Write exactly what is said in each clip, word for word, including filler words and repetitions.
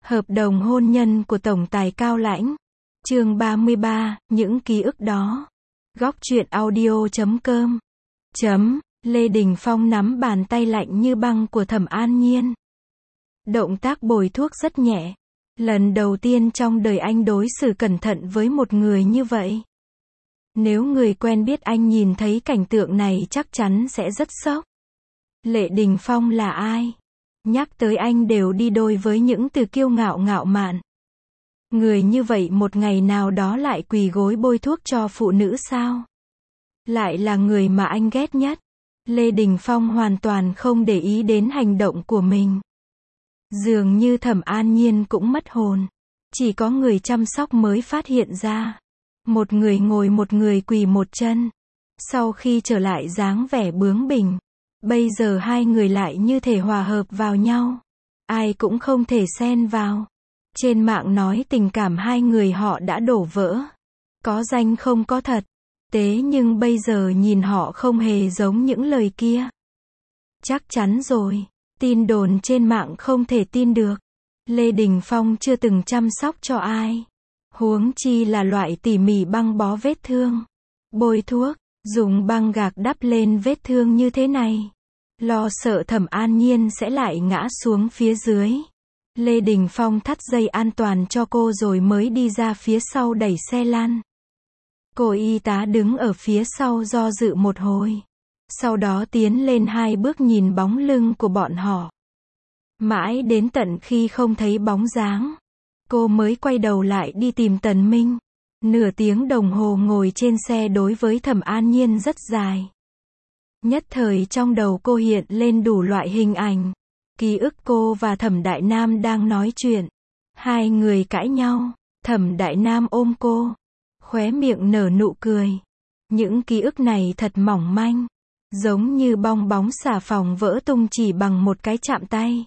Hợp đồng hôn nhân của tổng tài Cao Lãnh. Chương ba mươi ba, những ký ức đó. Góc truyện audio chấm com. Chấm, Lê Đình Phong nắm bàn tay lạnh như băng của Thẩm An Nhiên. Động tác bôi thuốc rất nhẹ. Lần đầu tiên trong đời anh đối xử cẩn thận với một người như vậy. Nếu người quen biết anh nhìn thấy cảnh tượng này chắc chắn sẽ rất sốc. Lê Đình Phong là ai? Nhắc tới anh đều đi đôi với những từ kiêu ngạo ngạo mạn. Người như vậy một ngày nào đó lại quỳ gối bôi thuốc cho phụ nữ sao? Lại là người mà anh ghét nhất. Lê Đình Phong hoàn toàn không để ý đến hành động của mình. Dường như Thẩm An Nhiên cũng mất hồn. Chỉ có người chăm sóc mới phát hiện ra. Một người ngồi một người quỳ một chân. Sau khi trở lại dáng vẻ bướng bỉnh. Bây giờ hai người lại như thể hòa hợp vào nhau. Ai cũng không thể xen vào. Trên mạng nói tình cảm hai người họ đã đổ vỡ. Có danh không có thật. Tế nhưng bây giờ nhìn họ không hề giống những lời kia. Chắc chắn rồi. Tin đồn trên mạng không thể tin được. Lê Đình Phong chưa từng chăm sóc cho ai. Huống chi là loại tỉ mỉ băng bó vết thương. Bôi thuốc, dùng băng gạc đắp lên vết thương như thế này. Lo sợ Thẩm An Nhiên sẽ lại ngã xuống phía dưới. Lê Đình Phong thắt dây an toàn cho cô rồi mới đi ra phía sau đẩy xe lăn. Cô y tá đứng ở phía sau do dự một hồi. Sau đó tiến lên hai bước nhìn bóng lưng của bọn họ. Mãi đến tận khi không thấy bóng dáng. Cô mới quay đầu lại đi tìm Tần Minh. Nửa tiếng đồng hồ ngồi trên xe đối với Thẩm An Nhiên rất dài. Nhất thời trong đầu cô hiện lên đủ loại hình ảnh. Ký ức cô và Thẩm Đại Nam đang nói chuyện. Hai người cãi nhau. Thẩm Đại Nam ôm cô. Khóe miệng nở nụ cười. Những ký ức này thật mỏng manh. Giống như bong bóng xà phòng vỡ tung chỉ bằng một cái chạm tay.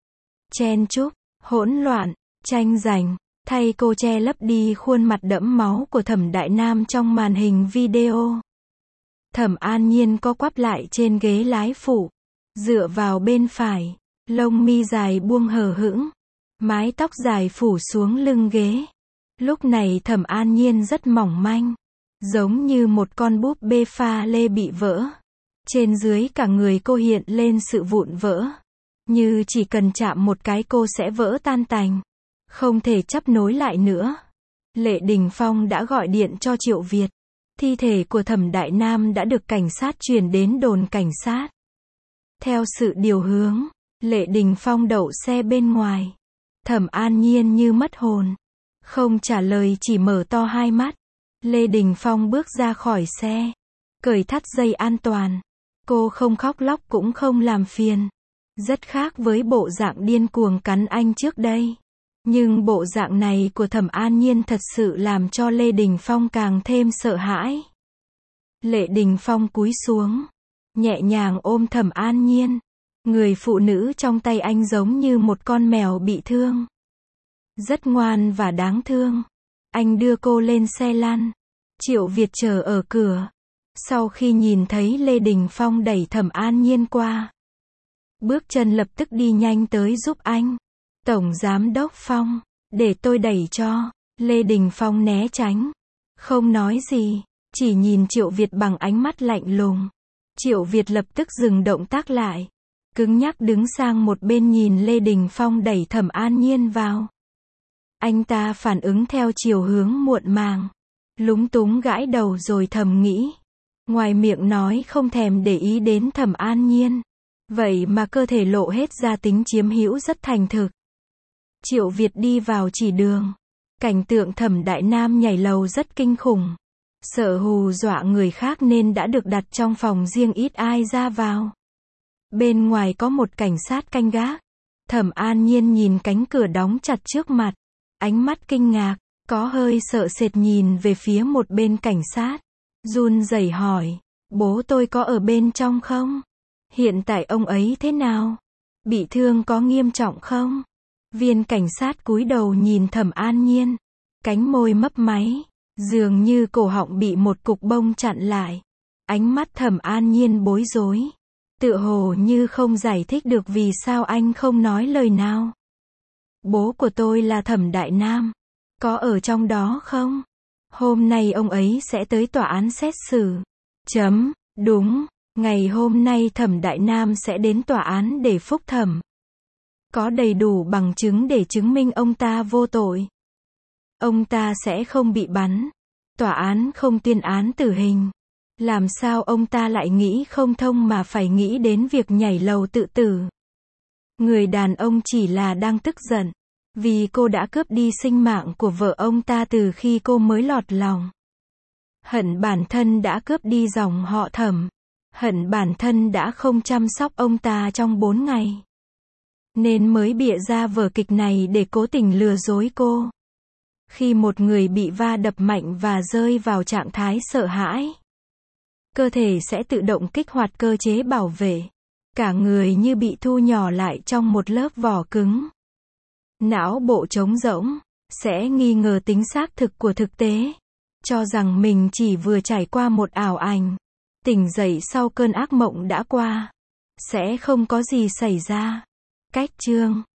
Chen chúc, hỗn loạn, tranh giành. Thay cô che lấp đi khuôn mặt đẫm máu của Thẩm Đại Nam trong màn hình video. Thẩm An Nhiên co quắp lại trên ghế lái phụ. Dựa vào bên phải. Lông mi dài buông hờ hững. Mái tóc dài phủ xuống lưng ghế. Lúc này Thẩm An Nhiên rất mỏng manh. Giống như một con búp bê pha lê bị vỡ. Trên dưới cả người cô hiện lên sự vụn vỡ. Như chỉ cần chạm một cái cô sẽ vỡ tan tành. Không thể chấp nối lại nữa. Lê Đình Phong đã gọi điện cho Triệu Việt. Thi thể của Thẩm Đại Nam đã được cảnh sát chuyển đến đồn cảnh sát. Theo sự điều hướng, Lê Đình Phong đậu xe bên ngoài. Thẩm An Nhiên như mất hồn. Không trả lời chỉ mở to hai mắt. Lê Đình Phong bước ra khỏi xe. Cởi thắt dây an toàn. Cô không khóc lóc cũng không làm phiền. Rất khác với bộ dạng điên cuồng cắn anh trước đây. Nhưng bộ dạng này của Thẩm An Nhiên thật sự làm cho Lê Đình Phong càng thêm sợ hãi. Lê Đình Phong cúi xuống. Nhẹ nhàng ôm Thẩm An Nhiên. Người phụ nữ trong tay anh giống như một con mèo bị thương. Rất ngoan và đáng thương. Anh đưa cô lên xe lăn. Triệu Việt chờ ở cửa. Sau khi nhìn thấy Lê Đình Phong đẩy Thẩm An Nhiên qua. Bước chân lập tức đi nhanh tới giúp anh. Tổng Giám đốc Phong, để tôi đẩy cho. Lê Đình Phong né tránh. Không nói gì, chỉ nhìn Triệu Việt bằng ánh mắt lạnh lùng. Triệu Việt lập tức dừng động tác lại. Cứng nhắc đứng sang một bên nhìn Lê Đình Phong đẩy Thẩm An Nhiên vào. Anh ta phản ứng theo chiều hướng muộn màng. Lúng túng gãi đầu rồi thầm nghĩ. Ngoài miệng nói không thèm để ý đến Thẩm An Nhiên. Vậy mà cơ thể lộ hết ra tính chiếm hữu rất thành thực. Triệu Việt đi vào chỉ đường. Cảnh tượng Thẩm Đại Nam nhảy lầu rất kinh khủng. Sợ hù dọa người khác nên đã được đặt trong phòng riêng ít ai ra vào. Bên ngoài có một cảnh sát canh gác. Thẩm An Nhiên nhìn cánh cửa đóng chặt trước mặt. Ánh mắt kinh ngạc, có hơi sợ sệt nhìn về phía một bên cảnh sát. Run rẩy hỏi, bố tôi có ở bên trong không? Hiện tại ông ấy thế nào? Bị thương có nghiêm trọng không? Viên cảnh sát cúi đầu nhìn Thẩm An Nhiên. Cánh môi mấp máy. Dường như cổ họng bị một cục bông chặn lại. Ánh mắt Thẩm An Nhiên bối rối. Tựa hồ như không giải thích được vì sao anh không nói lời nào. bố của tôi là Thẩm Đại Nam. Có ở trong đó không? Hôm nay ông ấy sẽ tới tòa án xét xử. Chấm, đúng, ngày hôm nay Thẩm Đại Nam sẽ đến tòa án để phúc thẩm. Có đầy đủ bằng chứng để chứng minh ông ta vô tội. Ông ta sẽ không bị bắn. Tòa án không tuyên án tử hình. Làm sao ông ta lại nghĩ không thông mà phải nghĩ đến việc nhảy lầu tự tử? Người đàn ông chỉ là đang tức giận, vì cô đã cướp đi sinh mạng của vợ ông ta từ khi cô mới lọt lòng. Hận bản thân đã cướp đi dòng họ Thẩm. Hận bản thân đã không chăm sóc ông ta trong bốn ngày. Nên mới bịa ra vở kịch này để cố tình lừa dối cô. Khi một người bị va đập mạnh và rơi vào trạng thái sợ hãi, cơ thể sẽ tự động kích hoạt cơ chế bảo vệ. Cả người như bị thu nhỏ lại trong một lớp vỏ cứng. Não bộ trống rỗng, sẽ nghi ngờ tính xác thực của thực tế. Cho rằng mình chỉ vừa trải qua một ảo ảnh. Tỉnh dậy sau cơn ác mộng đã qua. Sẽ không có gì xảy ra. Cách chương